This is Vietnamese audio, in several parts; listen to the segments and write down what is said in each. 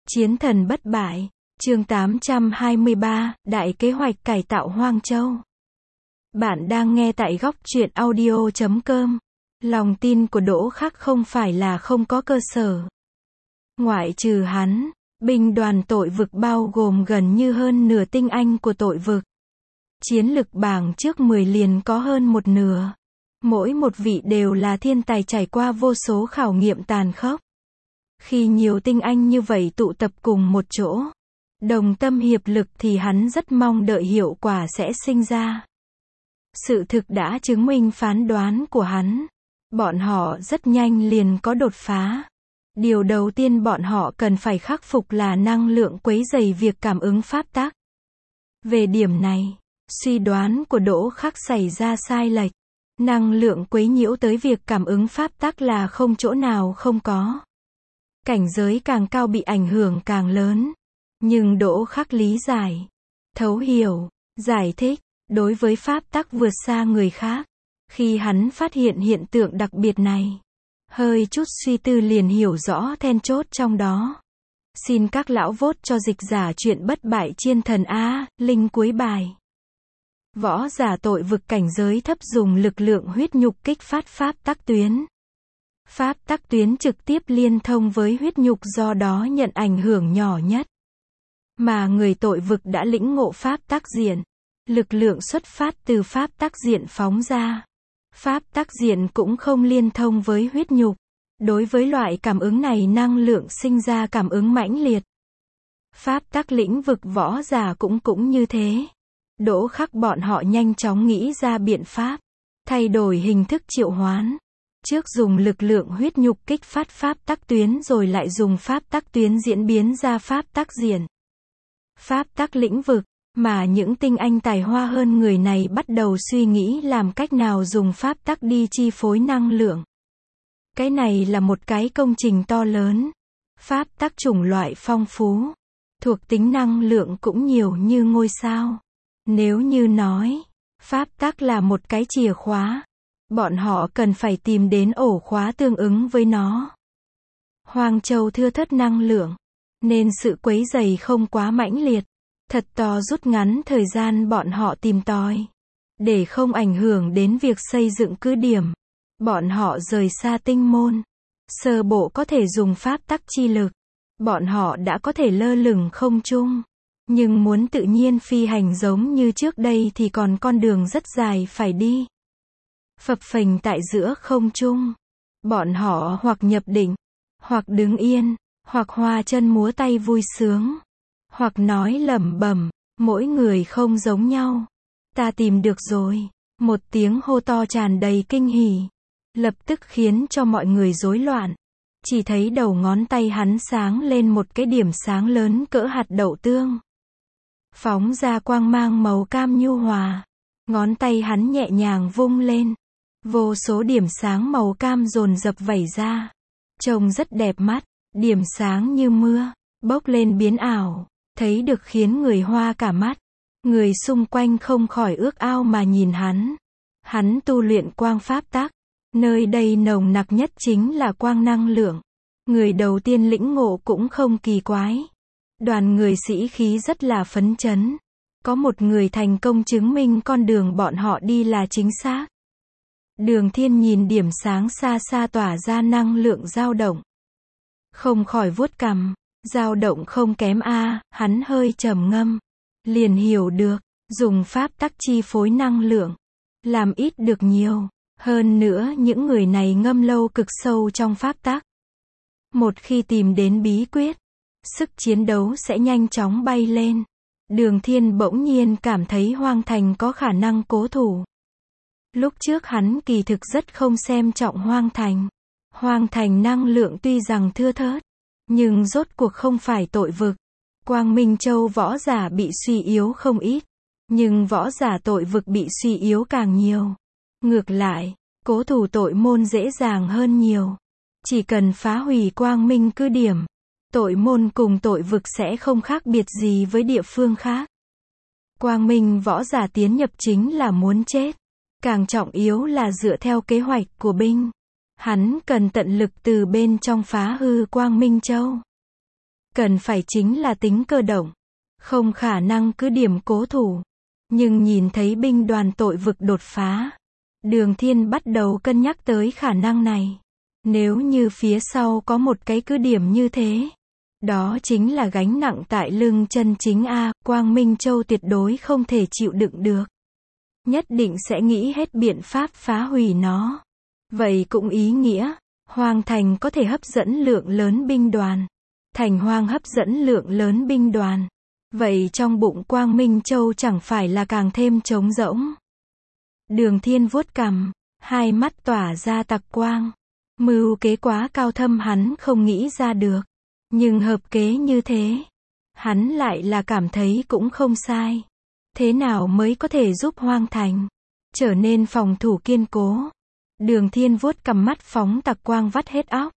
Chiến thần bất bại, chương 823, đại kế hoạch cải tạo Hoang Châu. Bạn đang nghe tại góc truyện audio.com. Lòng tin của Đỗ Khắc không phải là không có cơ sở. Ngoại trừ hắn, binh đoàn tội vực bao gồm gần như hơn nửa tinh anh của tội vực. Chiến lực bảng trước 10 liền có hơn một nửa. Mỗi một vị đều là thiên tài trải qua vô số khảo nghiệm tàn khốc. Khi nhiều tinh anh như vậy tụ tập cùng một chỗ, đồng tâm hiệp lực thì hắn rất mong đợi hiệu quả sẽ sinh ra. Sự thực đã chứng minh phán đoán của hắn. Bọn họ rất nhanh liền có đột phá. Điều đầu tiên bọn họ cần phải khắc phục là năng lượng quấy rầy việc cảm ứng pháp tắc. Về điểm này, suy đoán của Đỗ Khắc xảy ra sai lệch. Năng lượng quấy nhiễu tới việc cảm ứng pháp tắc là không chỗ nào không có. Cảnh giới càng cao bị ảnh hưởng càng lớn. Nhưng Đỗ Khắc lý giải, thấu hiểu, giải thích, đối với pháp tắc vượt xa người khác. Khi hắn phát hiện hiện tượng đặc biệt này, hơi chút suy tư liền hiểu rõ then chốt trong đó. Xin các lão vote cho dịch giả chuyện bất bại chiên thần A, link cuối bài. Võ giả tội vực cảnh giới thấp dùng lực lượng huyết nhục kích phát pháp tắc tuyến. Pháp tắc tuyến trực tiếp liên thông với huyết nhục do đó nhận ảnh hưởng nhỏ nhất. Mà người tội vực đã lĩnh ngộ pháp tắc diện. Lực lượng xuất phát từ pháp tắc diện phóng ra. Pháp tắc diện cũng không liên thông với huyết nhục. Đối với loại cảm ứng này năng lượng sinh ra cảm ứng mãnh liệt. Pháp tắc lĩnh vực võ giả cũng như thế. Đỗ Khắc bọn họ nhanh chóng nghĩ ra biện pháp. Thay đổi hình thức triệu hoán. Trước dùng lực lượng huyết nhục kích phát pháp tắc tuyến rồi lại dùng pháp tắc tuyến diễn biến ra pháp tắc diện. Pháp tắc lĩnh vực, mà những tinh anh tài hoa hơn người này bắt đầu suy nghĩ làm cách nào dùng pháp tắc đi chi phối năng lượng. Cái này là một cái công trình to lớn. Pháp tắc chủng loại phong phú. Thuộc tính năng lượng cũng nhiều như ngôi sao. Nếu như nói, pháp tắc là một cái chìa khóa. Bọn họ cần phải tìm đến ổ khóa tương ứng với nó. Hoang Châu thưa thớt năng lượng, nên sự quấy rầy không quá mãnh liệt. Thật to rút ngắn thời gian bọn họ tìm tòi. Để không ảnh hưởng đến việc xây dựng cứ điểm. Bọn họ rời xa tinh môn. Sơ bộ có thể dùng pháp tắc chi lực. Bọn họ đã có thể lơ lửng không trung. Nhưng muốn tự nhiên phi hành giống như trước đây thì còn con đường rất dài phải đi. Phập phềnh tại giữa không trung. Bọn họ hoặc nhập định, hoặc đứng yên, hoặc hoa chân múa tay vui sướng, hoặc nói lẩm bẩm, mỗi người không giống nhau. Ta tìm được rồi. Một tiếng hô to tràn đầy kinh hỉ. Lập tức khiến cho mọi người rối loạn. Chỉ thấy đầu ngón tay hắn sáng lên một cái điểm sáng lớn cỡ hạt đậu tương. Phóng ra quang mang màu cam nhu hòa. Ngón tay hắn nhẹ nhàng vung lên. Vô số điểm sáng màu cam dồn dập vẩy ra. Trông rất đẹp mắt. Điểm sáng như mưa, bốc lên biến ảo. Thấy được khiến người hoa cả mắt. Người xung quanh không khỏi ước ao mà nhìn hắn. Hắn tu luyện quang pháp tắc. Nơi đây nồng nặc nhất chính là quang năng lượng. Người đầu tiên lĩnh ngộ cũng không kỳ quái. Đoàn người sĩ khí rất là phấn chấn. Có một người thành công chứng minh con đường bọn họ đi là chính xác. Đường Thiên nhìn điểm sáng xa xa tỏa ra năng lượng dao động. Không khỏi vuốt cằm, dao động không kém a, hắn hơi trầm ngâm. Liền hiểu được, dùng pháp tắc chi phối năng lượng. Làm ít được nhiều. Hơn nữa những người này ngâm lâu cực sâu trong pháp tắc. Một khi tìm đến bí quyết, sức chiến đấu sẽ nhanh chóng bay lên. Đường Thiên bỗng nhiên cảm thấy Hoang Thành có khả năng cố thủ. Lúc trước hắn kỳ thực rất không xem trọng Hoang Thành. Hoang Thành năng lượng tuy rằng thưa thớt, nhưng rốt cuộc không phải tội vực. Quang Minh Châu võ giả bị suy yếu không ít, nhưng võ giả tội vực bị suy yếu càng nhiều. Ngược lại, cố thủ tội môn dễ dàng hơn nhiều. Chỉ cần phá hủy Quang Minh cứ điểm, tội môn cùng tội vực sẽ không khác biệt gì với địa phương khác. Quang Minh võ giả tiến nhập chính là muốn chết. Càng trọng yếu là dựa theo kế hoạch của binh. Hắn cần tận lực từ bên trong phá hư Quang Minh Châu. cần phải chính là tính cơ động. Không khả năng cứ điểm cố thủ. Nhưng nhìn thấy binh đoàn tội vực đột phá, Đường Thiên bắt đầu cân nhắc tới khả năng này. Nếu như phía sau có một cái cứ điểm như thế, đó chính là gánh nặng tại lưng chân chính a, Quang Minh Châu tuyệt đối không thể chịu đựng được. Nhất định sẽ nghĩ hết biện pháp phá hủy nó. Vậy cũng ý nghĩa, Hoang Thành có thể hấp dẫn lượng lớn binh đoàn. Thành Hoang hấp dẫn lượng lớn binh đoàn. Vậy trong bụng Quang Minh Châu chẳng phải là càng thêm trống rỗng. Đường Thiên vuốt cằm, hai mắt tỏa ra tặc quang. Mưu kế quá cao thâm hắn không nghĩ ra được. Nhưng hợp kế như thế, hắn lại là cảm thấy cũng không sai. Thế nào mới có thể giúp Hoang Thành trở nên phòng thủ kiên cố? Đường Thiên vuốt cằm, mắt phóng tặc quang vắt hết óc.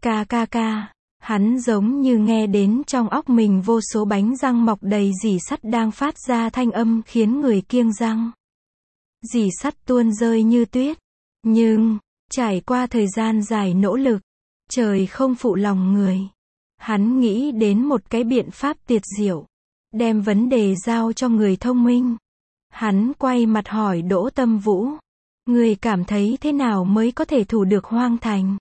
Ca. Hắn giống như nghe đến trong óc mình vô số bánh răng mọc đầy rỉ sắt đang phát ra thanh âm khiến người kiêng răng. Rỉ sắt tuôn rơi như tuyết. Nhưng, trải qua thời gian dài nỗ lực, trời không phụ lòng người. Hắn nghĩ đến một cái biện pháp tuyệt diệu. Đem vấn đề giao cho người thông minh. Hắn quay mặt hỏi Đỗ Tâm Vũ. Người cảm thấy thế nào mới có thể thủ được Hoang Thành?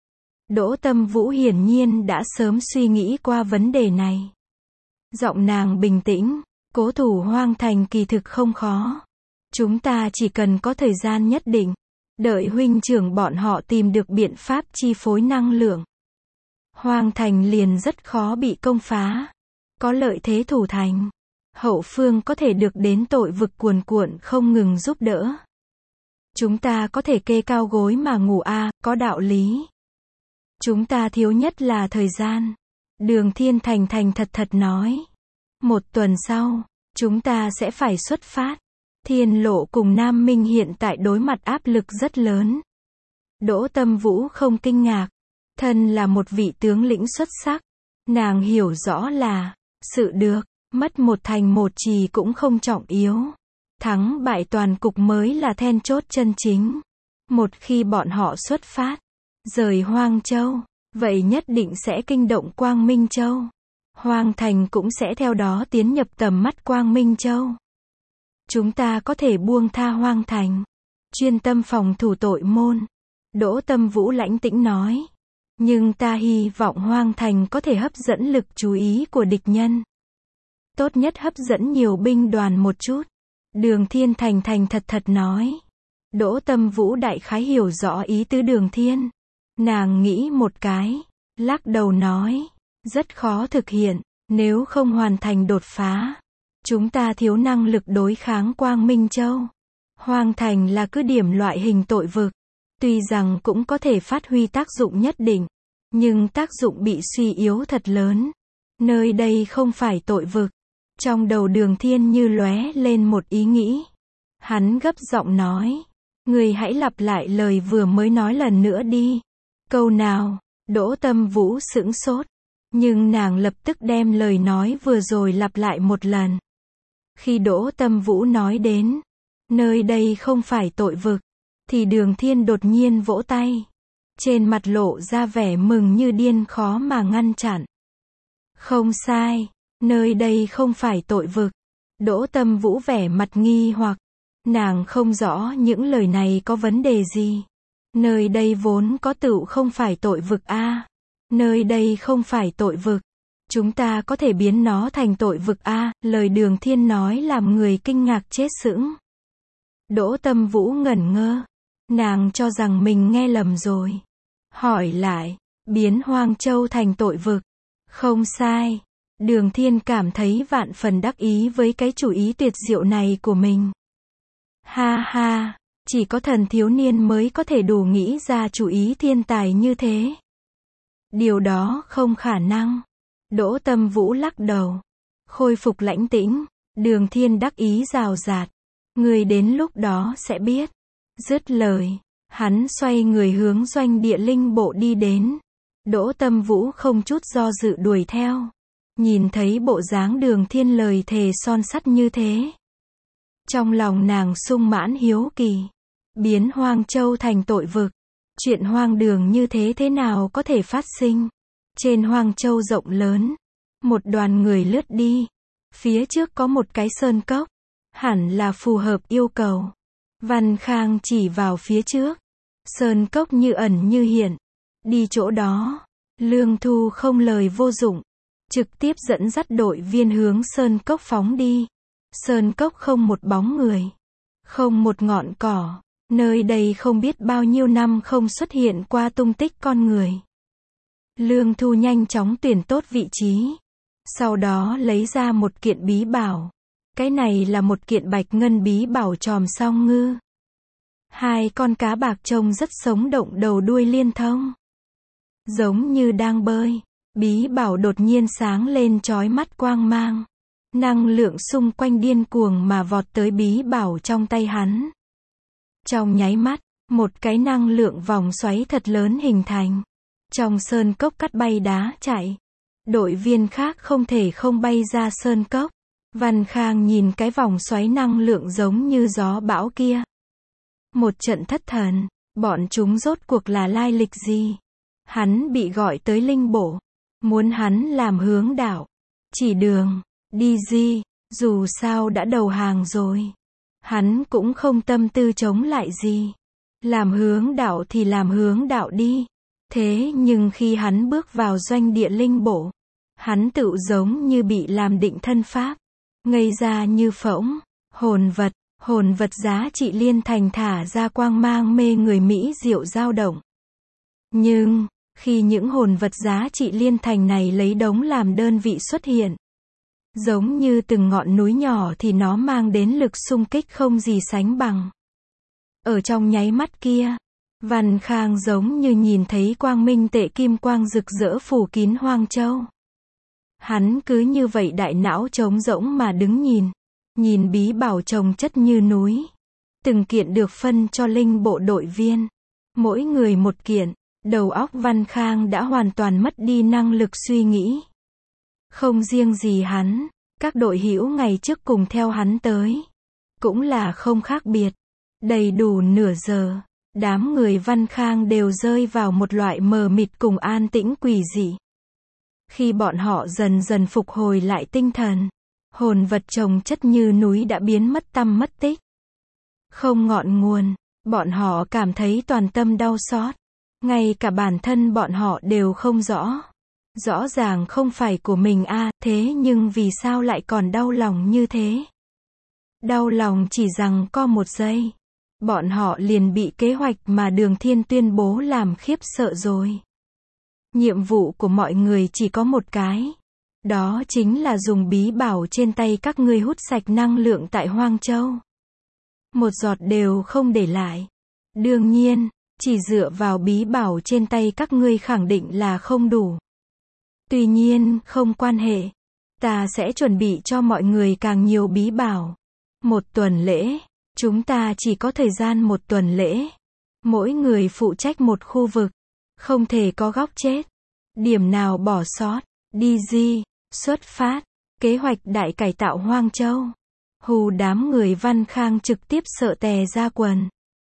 Đỗ Tâm Vũ hiển nhiên đã sớm suy nghĩ qua vấn đề này. Giọng nàng bình tĩnh, cố thủ Hoang Thành kỳ thực không khó. Chúng ta chỉ cần có thời gian nhất định. Đợi huynh trưởng bọn họ tìm được biện pháp chi phối năng lượng. Hoang Thành liền rất khó bị công phá. Có lợi thế thủ thành. Hậu phương có thể được đến tội vực cuồn cuộn không ngừng giúp đỡ. Chúng ta có thể kê cao gối mà ngủ a, có đạo lý. Chúng ta thiếu nhất là thời gian. Đường Thiên thành thật nói. 1 tuần sau, chúng ta sẽ phải xuất phát. Thiên Lộ cùng Nam Minh hiện tại đối mặt áp lực rất lớn. Đỗ Tâm Vũ không kinh ngạc. Thân là một vị tướng lĩnh xuất sắc. Nàng hiểu rõ là, sự được, mất một thành một trì cũng không trọng yếu. Thắng bại toàn cục mới là then chốt chân chính. Một khi bọn họ xuất phát, rời Hoang Châu, vậy nhất định sẽ kinh động Quang Minh Châu. Hoang Thành cũng sẽ theo đó tiến nhập tầm mắt Quang Minh Châu. Chúng ta có thể buông tha Hoang Thành, chuyên tâm phòng thủ tội môn. Đỗ Tâm Vũ lãnh tĩnh nói. Nhưng ta hy vọng Hoang Thành có thể hấp dẫn lực chú ý của địch nhân. Tốt nhất hấp dẫn nhiều binh đoàn một chút. Đường Thiên thành thật nói. Đỗ Tâm Vũ đại khái hiểu rõ ý tứ Đường Thiên. Nàng nghĩ một cái, lắc đầu nói. Rất khó thực hiện, nếu không hoàn thành đột phá. Chúng ta thiếu năng lực đối kháng Quang Minh Châu. Hoang Thành là cứ điểm loại hình tội vực. Tuy rằng cũng có thể phát huy tác dụng nhất định, nhưng tác dụng bị suy yếu thật lớn. Nơi đây không phải tội vực. Trong đầu Đường Thiên như lóe lên một ý nghĩ. Hắn gấp giọng nói. Người hãy lặp lại lời vừa mới nói lần nữa đi. Câu nào? Đỗ Tâm Vũ sững sốt. Nhưng nàng lập tức đem lời nói vừa rồi lặp lại một lần. Khi Đỗ Tâm Vũ nói đến, nơi đây không phải tội vực, thì Đường Thiên đột nhiên vỗ tay. Trên mặt lộ ra vẻ mừng như điên khó mà ngăn chặn. Không sai, nơi đây không phải tội vực. Đỗ Tâm Vũ vẻ mặt nghi hoặc. Nàng không rõ những lời này có vấn đề gì. Nơi đây vốn có tựu không phải tội vực a. Nơi đây không phải tội vực. Chúng ta có thể biến nó thành tội vực a. Lời Đường Thiên nói làm người kinh ngạc chết sững. Đỗ Tâm Vũ ngẩn ngơ. Nàng cho rằng mình nghe lầm rồi. Hỏi lại, biến Hoang Châu thành tội vực. Không sai. Đường Thiên cảm thấy vạn phần đắc ý với cái chủ ý tuyệt diệu này của mình. Ha ha, chỉ có thần thiếu niên mới có thể đủ nghĩ ra chủ ý thiên tài như thế. Điều đó không khả năng. Đỗ Tâm Vũ lắc đầu. Khôi phục lãnh tĩnh. Đường Thiên đắc ý rào rạt. Người đến lúc đó sẽ biết. Dứt lời, hắn xoay người hướng doanh địa linh bộ đi đến. Đỗ Tâm Vũ không chút do dự đuổi theo. Nhìn thấy bộ dáng Đường Thiên lời thề son sắt như thế. Trong lòng nàng sung mãn hiếu kỳ. Biến Hoang Châu thành tội vực. Chuyện hoang đường như thế nào có thể phát sinh? Trên Hoang Châu rộng lớn, Một đoàn người lướt đi. Phía trước có một cái sơn cốc. Hẳn là phù hợp yêu cầu. Văn Khang chỉ vào phía trước. Sơn cốc như ẩn như hiện. Đi chỗ đó. Lương Thu không lời vô dụng. Trực tiếp dẫn dắt đội viên hướng sơn cốc phóng đi. Sơn cốc không một bóng người. Không một ngọn cỏ. Nơi đây không biết bao nhiêu năm không xuất hiện qua tung tích con người. Lương Thu nhanh chóng tuyển tốt vị trí. Sau đó lấy ra một kiện bí bảo. Cái này là một kiện bạch ngân bí bảo chòm song ngư. Hai con cá bạc trông rất sống động, đầu đuôi liên thông. Giống như đang bơi. Bí bảo đột nhiên sáng lên chói mắt quang mang. Năng lượng xung quanh điên cuồng mà vọt tới bí bảo trong tay hắn. Trong nháy mắt, một cái năng lượng vòng xoáy thật lớn hình thành. Trong sơn cốc cắt bay đá chạy. Đội viên khác không thể không bay ra sơn cốc. Văn Khang nhìn cái vòng xoáy năng lượng giống như gió bão kia. Một trận thất thần, bọn chúng rốt cuộc là lai lịch gì? Hắn bị gọi tới linh bộ. Muốn hắn làm hướng đạo. Chỉ đường, đi gì, dù sao đã đầu hàng rồi. Hắn cũng không tâm tư chống lại gì. Làm hướng đạo thì làm hướng đạo đi. Thế nhưng khi hắn bước vào doanh địa linh bộ, hắn tự giống như bị làm định thân pháp. Ngây ra như phỗng. Hồn vật giá trị liên thành thả ra quang mang mê người mỹ diệu dao động. Nhưng, khi những hồn vật giá trị liên thành này lấy đống làm đơn vị xuất hiện, giống như từng ngọn núi nhỏ thì nó mang đến lực xung kích không gì sánh bằng. Ở trong nháy mắt kia, Văn Khang giống như nhìn thấy quang minh tệ kim quang rực rỡ phủ kín Hoang Châu. Hắn cứ như vậy đại não trống rỗng mà đứng nhìn bí bảo chồng chất như núi. Từng kiện được phân cho linh bộ đội viên. Mỗi người một kiện, đầu óc Văn Khang đã hoàn toàn mất đi năng lực suy nghĩ. Không riêng gì hắn, các đội hữu ngày trước cùng theo hắn tới, cũng là không khác biệt. Đầy đủ nửa giờ, đám người Văn Khang đều rơi vào một loại mờ mịt cùng an tĩnh quỷ dị. Khi bọn họ dần dần phục hồi lại tinh thần, hồn vật chồng chất như núi đã biến mất tăm mất tích. Không ngọn nguồn, bọn họ cảm thấy toàn tâm đau xót. Ngay cả bản thân bọn họ đều không rõ. Rõ ràng không phải của mình thế nhưng vì sao lại còn đau lòng như thế? Đau lòng chỉ rằng có một giây. Bọn họ liền bị kế hoạch mà Đường Thiên tuyên bố làm khiếp sợ rồi. Nhiệm vụ của mọi người chỉ có một cái. Đó chính là dùng bí bảo trên tay các ngươi hút sạch năng lượng tại Hoang Châu. Một giọt đều không để lại. Đương nhiên, chỉ dựa vào bí bảo trên tay các ngươi khẳng định là không đủ. Tuy nhiên, không quan hệ. Ta sẽ chuẩn bị cho mọi người càng nhiều bí bảo. 1 tuần lễ. Chúng ta chỉ có thời gian 1 tuần lễ. Mỗi người phụ trách một khu vực. Không thể có góc chết. Điểm nào bỏ sót. DG, xuất phát. Kế hoạch đại cải tạo Hoang Châu. Hù đám người Văn Khang trực tiếp sợ tè ra quần.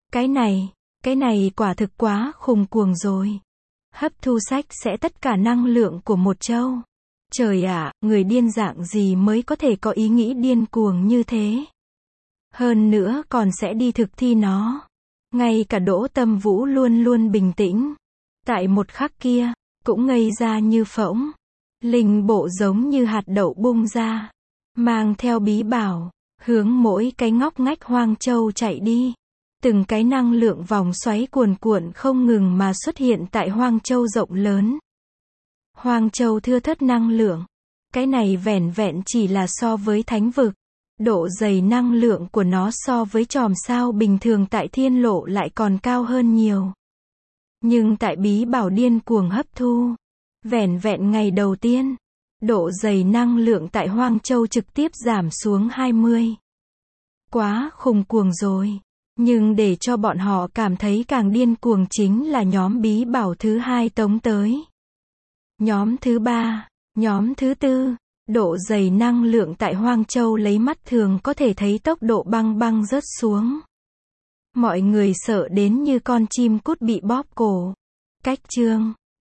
Cái này quả thực quá khùng cuồng rồi. Hấp thu sách sẽ tất cả năng lượng của một châu. Trời ạ, người điên dạng gì mới có thể có ý nghĩ điên cuồng như thế? Hơn nữa còn sẽ đi thực thi nó. Ngay cả Đỗ Tâm Vũ luôn luôn bình tĩnh. Tại một khắc kia, cũng ngây ra như phỗng. Linh bộ giống như hạt đậu bung ra. Mang theo bí bảo, hướng mỗi cái ngóc ngách Hoang Châu chạy đi. Từng cái năng lượng vòng xoáy cuồn cuộn không ngừng mà xuất hiện tại Hoang Châu rộng lớn. Hoang Châu thưa thớt năng lượng. Cái này vẻn vẹn chỉ là so với thánh vực. Độ dày năng lượng của nó so với chòm sao bình thường tại thiên lộ lại còn cao hơn nhiều. Nhưng tại bí bảo điên cuồng hấp thu, vẻn vẹn ngày đầu tiên, độ dày năng lượng tại Hoang Châu trực tiếp giảm xuống 20. Quá khùng cuồng rồi. Nhưng để cho bọn họ cảm thấy càng điên cuồng chính là nhóm bí bảo thứ 2 tống tới. Nhóm thứ 3, nhóm thứ 4, độ dày năng lượng tại Hoang Châu lấy mắt thường có thể thấy tốc độ băng rớt xuống. Mọi người sợ đến như con chim cút bị bóp cổ. Cách chương